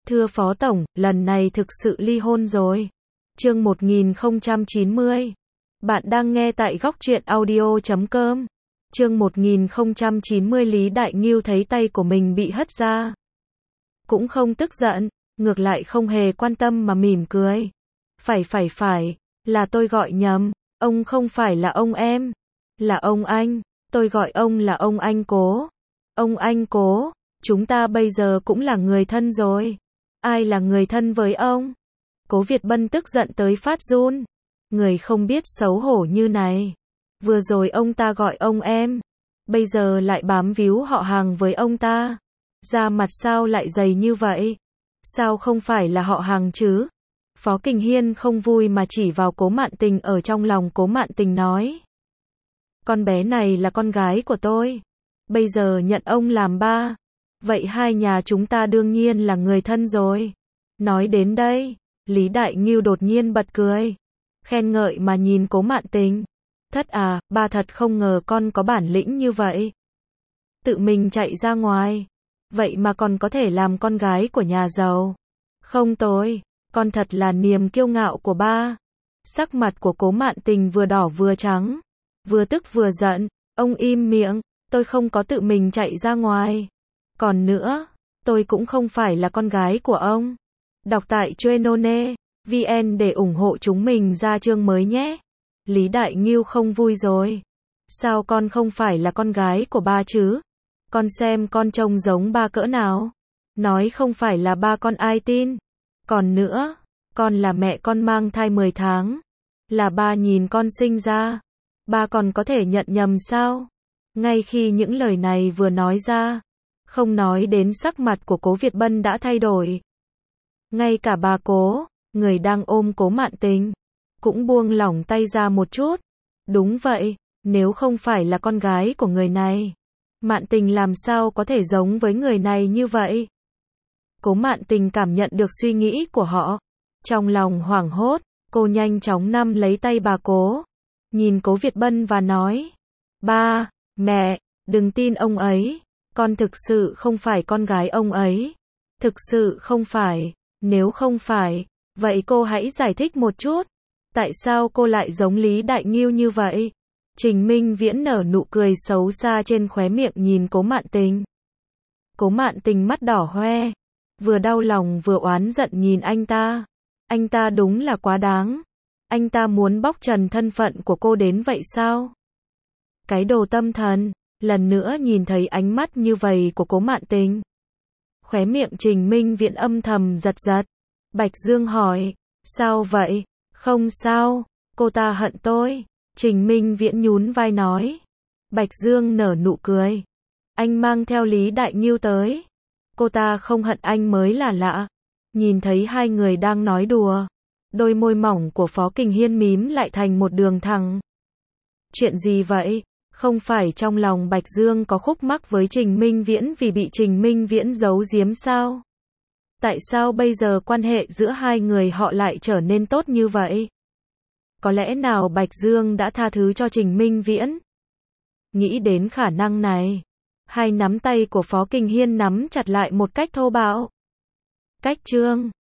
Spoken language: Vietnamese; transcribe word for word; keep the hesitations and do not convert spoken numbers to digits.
Thưa Phó Tổng, lần này thực sự ly hôn rồi. Chương một nghìn không trăm chín mươi. Bạn đang nghe tại góc truyện audio chấm com. Chương một nghìn không trăm chín mươi. Lý Đại Ngưu thấy tay của mình bị hất ra. Cũng không tức giận, ngược lại không hề quan tâm mà mỉm cười. Phải phải phải, là tôi gọi nhầm, ông không phải là ông em, là ông anh, tôi gọi ông là ông anh Cố. Ông anh Cố, chúng ta bây giờ cũng là người thân rồi. Ai là người thân với ông? Cố Việt Bân tức giận tới phát run. Người không biết xấu hổ như này. Vừa rồi ông ta gọi ông em, bây giờ lại bám víu họ hàng với ông ta. Da mặt sao lại dày như vậy? Sao không phải là họ hàng chứ? Phó Kình Hiên không vui mà chỉ vào Cố Mạn Tình ở trong lòng Cố Mạn Tình nói. Con bé này là con gái của tôi. Bây giờ nhận ông làm ba. Vậy hai nhà chúng ta đương nhiên là người thân rồi. Nói đến đây, Lý Đại Ngưu đột nhiên bật cười. Khen ngợi mà nhìn Cố Mạn Tình. Thất à, ba thật không ngờ con có bản lĩnh như vậy. Tự mình chạy ra ngoài. Vậy mà còn có thể làm con gái của nhà giàu. Không tôi, con thật là niềm kiêu ngạo của ba. Sắc mặt của Cố Mạn Tình vừa đỏ vừa trắng. Vừa tức vừa giận. Ông im miệng, tôi không có tự mình chạy ra ngoài. Còn nữa, tôi cũng không phải là con gái của ông. Đọc tại Chuenone vn để ủng hộ chúng mình ra chương mới nhé. Lý Đại Ngưu không vui rồi. Sao con không phải là con gái của ba chứ? Con xem con trông giống ba cỡ nào? Nói không phải là ba con ai tin? Còn nữa, con là mẹ con mang thai mười tháng. Là ba nhìn con sinh ra. Ba còn có thể nhận nhầm sao? Ngay khi những lời này vừa nói ra, không nói đến sắc mặt của Cố Việt Bân đã thay đổi. Ngay cả bà Cố, người đang ôm Cố Mạn Tình, cũng buông lỏng tay ra một chút. Đúng vậy, nếu không phải là con gái của người này, Mạn Tình làm sao có thể giống với người này như vậy? Cố Mạn Tình cảm nhận được suy nghĩ của họ. Trong lòng hoảng hốt, cô nhanh chóng nắm lấy tay bà Cố, nhìn Cố Việt Bân và nói. Ba, mẹ, đừng tin ông ấy. Con thực sự không phải con gái ông ấy. Thực sự không phải. Nếu không phải, vậy cô hãy giải thích một chút. Tại sao cô lại giống Lý Đại Ngưu như vậy? Trình Minh Viễn nở nụ cười xấu xa trên khóe miệng nhìn Cố Mạn Tình. Cố Mạn Tình mắt đỏ hoe, vừa đau lòng vừa oán giận nhìn anh ta. Anh ta đúng là quá đáng. Anh ta muốn bóc trần thân phận của cô đến vậy sao? Cái đồ tâm thần, lần nữa nhìn thấy ánh mắt như vậy của Cố Mạn Tình. Khóe miệng Trình Minh Viễn âm thầm giật giật. Bạch Dương hỏi, sao vậy? Không sao, cô ta hận tôi. Trình Minh Viễn nhún vai nói. Bạch Dương nở nụ cười. Anh mang theo Lý Đại Ngưu tới. Cô ta không hận anh mới là lạ. Nhìn thấy hai người đang nói đùa, đôi môi mỏng của Phó Kình Hiên mím lại thành một đường thẳng. Chuyện gì vậy? Không phải trong lòng Bạch Dương có khúc mắc với Trình Minh Viễn vì bị Trình Minh Viễn giấu giếm sao? Tại sao bây giờ quan hệ giữa hai người họ lại trở nên tốt như vậy? Có lẽ nào Bạch Dương đã tha thứ cho Trình Minh Viễn? Nghĩ đến khả năng này, hai nắm tay của Phó Kình Hiên nắm chặt lại một cách thô bạo. Cách chương